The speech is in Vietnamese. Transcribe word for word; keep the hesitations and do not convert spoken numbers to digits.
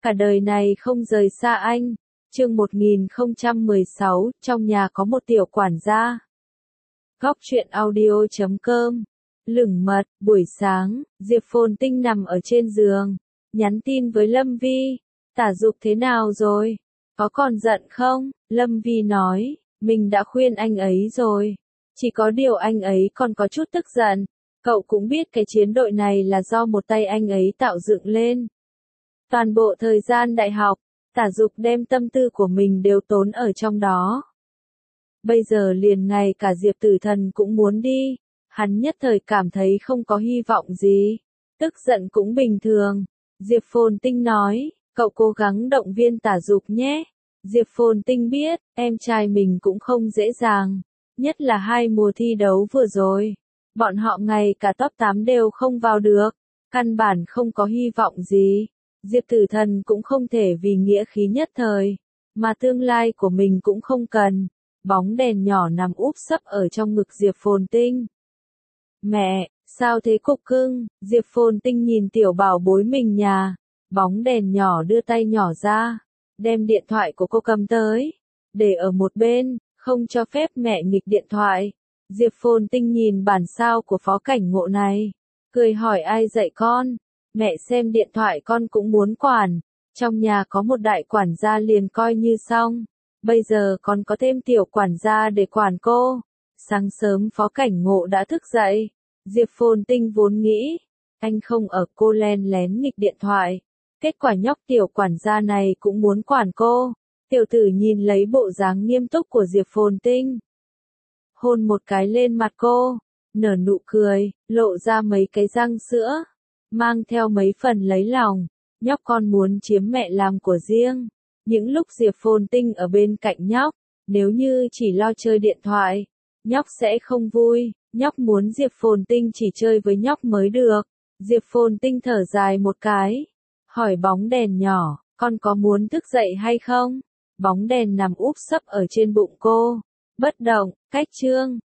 Cả đời này không rời xa anh. Chương một nghìn không trăm mười sáu, trong nhà có một tiểu quản gia. Góc truyện audio chấm com. Lửng mật, buổi sáng, Diệp Phồn Tinh nằm ở trên giường, nhắn tin với Lâm Vi. Tả Dục thế nào rồi? Có còn giận không? Lâm Vi nói, mình đã khuyên anh ấy rồi. Chỉ có điều anh ấy còn có chút tức giận. Cậu cũng biết cái chiến đội này là do một tay anh ấy tạo dựng lên. Toàn bộ thời gian đại học, Tả Dục đem tâm tư của mình đều tốn ở trong đó. Bây giờ liền ngay cả Diệp Tử Thần cũng muốn đi, hắn nhất thời cảm thấy không có hy vọng gì. Tức giận cũng bình thường. Diệp Phồn Tinh nói, cậu cố gắng động viên Tả Dục nhé. Diệp Phồn Tinh biết, em trai mình cũng không dễ dàng. Nhất là hai mùa thi đấu vừa rồi. Bọn họ ngay cả top tám đều không vào được. Căn bản không có hy vọng gì. Diệp Tử Thần cũng không thể vì nghĩa khí nhất thời. Mà tương lai của mình cũng không cần. Bóng đèn nhỏ nằm úp sấp ở trong ngực Diệp Phồn Tinh. Mẹ, sao thế cục cưng? Diệp Phồn Tinh nhìn tiểu bảo bối mình nhà. Bóng đèn nhỏ đưa tay nhỏ ra. Đem điện thoại của cô cầm tới. Để ở một bên, không cho phép mẹ nghịch điện thoại. Diệp Phồn Tinh nhìn bản sao của phó cảnh ngộ này. Cười hỏi ai dạy con? Mẹ xem điện thoại con cũng muốn quản. Trong nhà có một đại quản gia liền coi như xong. Bây giờ còn có thêm tiểu quản gia để quản cô. Sáng sớm phó cảnh ngộ đã thức dậy. Diệp Phồn Tinh vốn nghĩ, anh không ở cô len lén nghịch điện thoại. Kết quả nhóc tiểu quản gia này cũng muốn quản cô. Tiểu tử nhìn lấy bộ dáng nghiêm túc của Diệp Phồn Tinh. Hôn một cái lên mặt cô, nở nụ cười, lộ ra mấy cái răng sữa. Mang theo mấy phần lấy lòng, nhóc con muốn chiếm mẹ làm của riêng. Những lúc Diệp Phồn Tinh ở bên cạnh nhóc, nếu như chỉ lo chơi điện thoại, nhóc sẽ không vui, nhóc muốn Diệp Phồn Tinh chỉ chơi với nhóc mới được. Diệp Phồn Tinh thở dài một cái, hỏi bóng đèn nhỏ, con có muốn thức dậy hay không? Bóng đèn nằm úp sấp ở trên bụng cô, bất động, cách chương.